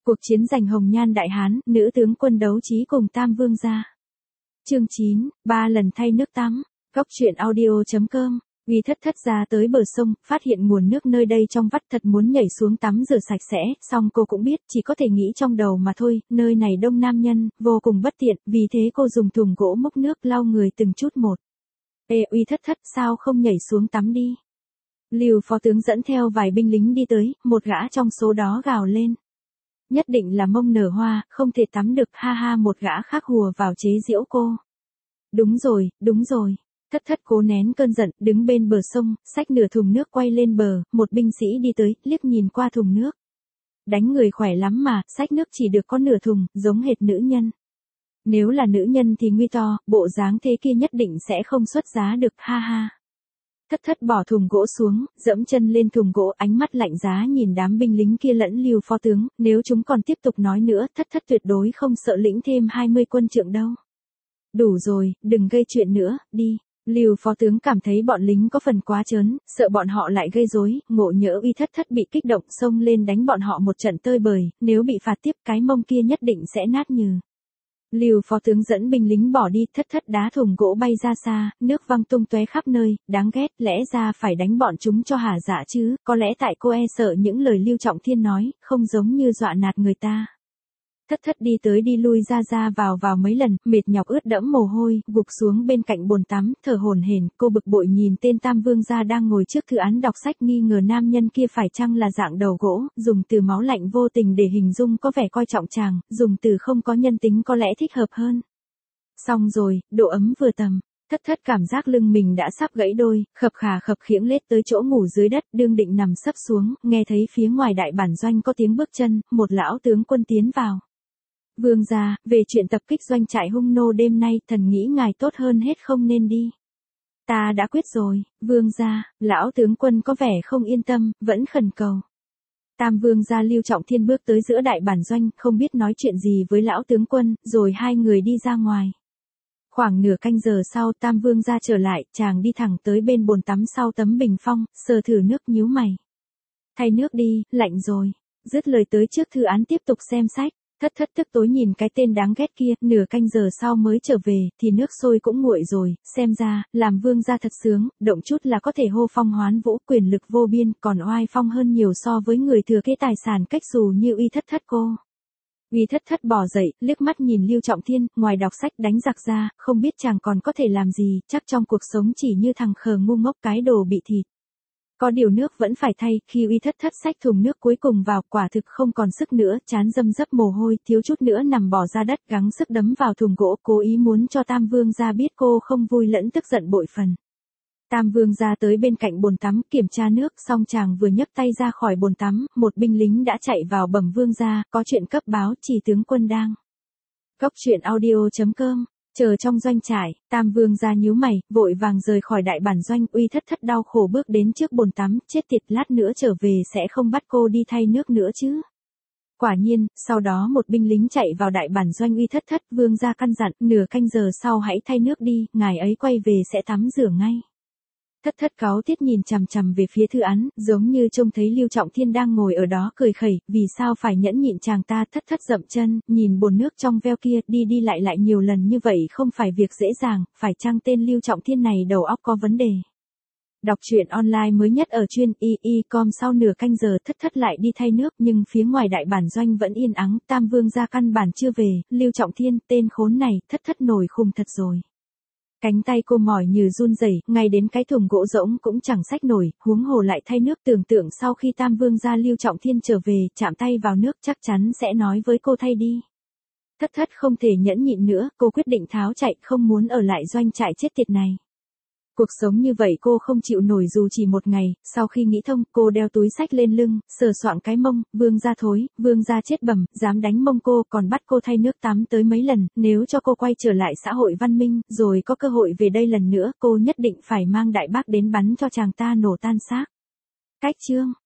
Cuộc chiến giành Hồng Nhan Đại Hán, nữ tướng quân đấu trí cùng Tam Vương gia. Chương 9, 3 lần thay nước tắm. Góc truyện audio.com. Uy Thất Thất ra tới bờ sông, phát hiện nguồn nước nơi đây trong vắt, thật muốn nhảy xuống tắm rửa sạch sẽ, song cô cũng biết, chỉ có thể nghĩ trong đầu mà thôi, nơi này đông nam nhân, vô cùng bất tiện, vì thế cô dùng thùng gỗ múc nước lau người từng chút một. Ê Uy Thất Thất, sao không nhảy xuống tắm đi? Lưu phó tướng dẫn theo vài binh lính đi tới, một gã trong số đó gào lên. Nhất định là mông nở hoa, không thể tắm được, ha ha, một gã khác hùa vào chế giễu cô. Đúng rồi. Thất Thất cố nén cơn giận, đứng bên bờ sông, xách nửa thùng nước quay lên bờ, một binh sĩ đi tới, liếc nhìn qua thùng nước. Đánh người khỏe lắm mà, xách nước chỉ được có nửa thùng, giống hệt nữ nhân. Nếu là nữ nhân thì nguy to, bộ dáng thế kia nhất định sẽ không xuất giá được, ha ha. Thất Thất bỏ thùng gỗ xuống, dẫm chân lên thùng gỗ, ánh mắt lạnh giá nhìn đám binh lính kia lẫn Lưu phó tướng, nếu chúng còn tiếp tục nói nữa, Thất Thất tuyệt đối không sợ lĩnh thêm 20 quân trượng đâu. Đủ rồi, đừng gây chuyện nữa, đi. Lưu phó tướng cảm thấy bọn lính có phần quá trớn, sợ bọn họ lại gây rối, ngộ nhỡ Uy Thất Thất bị kích động xông lên đánh bọn họ một trận tơi bời, nếu bị phạt tiếp cái mông kia nhất định sẽ nát nhừ. Lưu phó tướng dẫn binh lính bỏ đi, Thất Thất đá thùng gỗ bay ra xa, nước văng tung tóe khắp nơi, đáng ghét, lẽ ra phải đánh bọn chúng cho hả dạ chứ, có lẽ tại cô e sợ những lời Lưu Trọng Thiên nói, không giống như dọa nạt người ta. Thất Thất đi tới đi lui ra vào mấy lần, mệt nhọc ướt đẫm mồ hôi, gục xuống bên cạnh bồn tắm, thở hổn hển, cô bực bội nhìn tên Tam Vương gia đang ngồi trước thư án đọc sách, nghi ngờ nam nhân kia phải chăng là dạng đầu gỗ, dùng từ máu lạnh vô tình để hình dung có vẻ coi trọng chàng, dùng từ không có nhân tính có lẽ thích hợp hơn. Xong rồi, độ ấm vừa tầm. Thất Thất cảm giác lưng mình đã sắp gãy đôi, khập khiễng lết tới chỗ ngủ dưới đất, đương định nằm sấp xuống, nghe thấy phía ngoài đại bản doanh có tiếng bước chân, một lão tướng quân tiến vào. Vương gia, về chuyện tập kích doanh trại hung nô đêm nay, thần nghĩ ngài tốt hơn hết không nên đi. Ta đã quyết rồi, vương gia. Lão tướng quân có vẻ không yên tâm, vẫn khẩn cầu. Tam vương gia Lưu Trọng Thiên bước tới giữa đại bản doanh, không biết nói chuyện gì với lão tướng quân, rồi hai người đi ra ngoài. Khoảng nửa canh giờ sau, Tam vương gia trở lại, chàng đi thẳng tới bên bồn tắm sau tấm bình phong, sờ thử nước nhíu mày. Thay nước đi, lạnh rồi. Dứt lời tới trước thư án tiếp tục xem sách. Thất Thất tức tối nhìn cái tên đáng ghét kia, nửa canh giờ sau mới trở về, thì nước sôi cũng nguội rồi, xem ra, làm vương gia thật sướng, động chút là có thể hô phong hoán vũ, quyền lực vô biên, còn oai phong hơn nhiều so với người thừa kế tài sản cách xù như Uy Thất Thất cô. Uy Thất Thất bỏ dậy, liếc mắt nhìn Lưu Trọng Thiên, ngoài đọc sách đánh giặc ra, không biết chàng còn có thể làm gì, chắc trong cuộc sống chỉ như thằng khờ ngu ngốc cái đồ bị thịt. Có điều nước vẫn phải thay, khi Uy Thất Thất xách thùng nước cuối cùng vào, quả thực không còn sức nữa, trán râm rấp mồ hôi, thiếu chút nữa nằm bò ra đất, gắng sức đấm vào thùng gỗ, cố ý muốn cho Tam Vương gia biết cô không vui lẫn tức giận bội phần. Tam Vương gia tới bên cạnh bồn tắm, kiểm tra nước, xong chàng vừa nhấc tay ra khỏi bồn tắm, một binh lính đã chạy vào bẩm vương gia, có chuyện cấp báo, chỉ tướng quân đang. Góc truyện audio.com. Chờ trong doanh trại, Tam Vương gia nhíu mày, vội vàng rời khỏi đại bản doanh, Uy Thất Thất đau khổ bước đến trước bồn tắm, chết tiệt, lát nữa trở về sẽ không bắt cô đi thay nước nữa chứ. Quả nhiên, sau đó một binh lính chạy vào đại bản doanh Uy Thất Thất, Vương gia căn dặn, nửa canh giờ sau hãy thay nước đi, ngài ấy quay về sẽ tắm rửa ngay. Thất Thất cáu tiết nhìn chằm chằm về phía thư án, giống như trông thấy Lưu Trọng Thiên đang ngồi ở đó cười khẩy, vì sao phải nhẫn nhịn chàng ta. Thất Thất dậm chân, nhìn bồn nước trong veo kia, đi lại nhiều lần như vậy không phải việc dễ dàng, phải chăng tên Lưu Trọng Thiên này đầu óc có vấn đề. Đọc truyện online mới nhất ở chuyên com. Sau nửa canh giờ Thất Thất lại đi thay nước, nhưng phía ngoài đại bản doanh vẫn yên ắng, Tam Vương gia căn bản chưa về, Lưu Trọng Thiên, tên khốn này, Thất Thất nổi khùng thật rồi. Cánh tay cô mỏi như run rẩy, ngay đến cái thùng gỗ rỗng cũng chẳng xách nổi, huống hồ lại thay nước. Tưởng tượng sau khi Tam Vương gia Lưu Trọng Thiên trở về, chạm tay vào nước chắc chắn sẽ nói với cô thay đi. Thất Thất không thể nhẫn nhịn nữa, cô quyết định tháo chạy, không muốn ở lại doanh trại chết tiệt này. Cuộc sống như vậy cô không chịu nổi dù chỉ một ngày, sau khi nghĩ thông, cô đeo túi xách lên lưng, sờ soạng cái mông, vương gia thối, vương gia chết bẩm, dám đánh mông cô, còn bắt cô thay nước tắm tới mấy lần, nếu cho cô quay trở lại xã hội văn minh, rồi có cơ hội về đây lần nữa, cô nhất định phải mang đại bác đến bắn cho chàng ta nổ tan xác. Cách chương.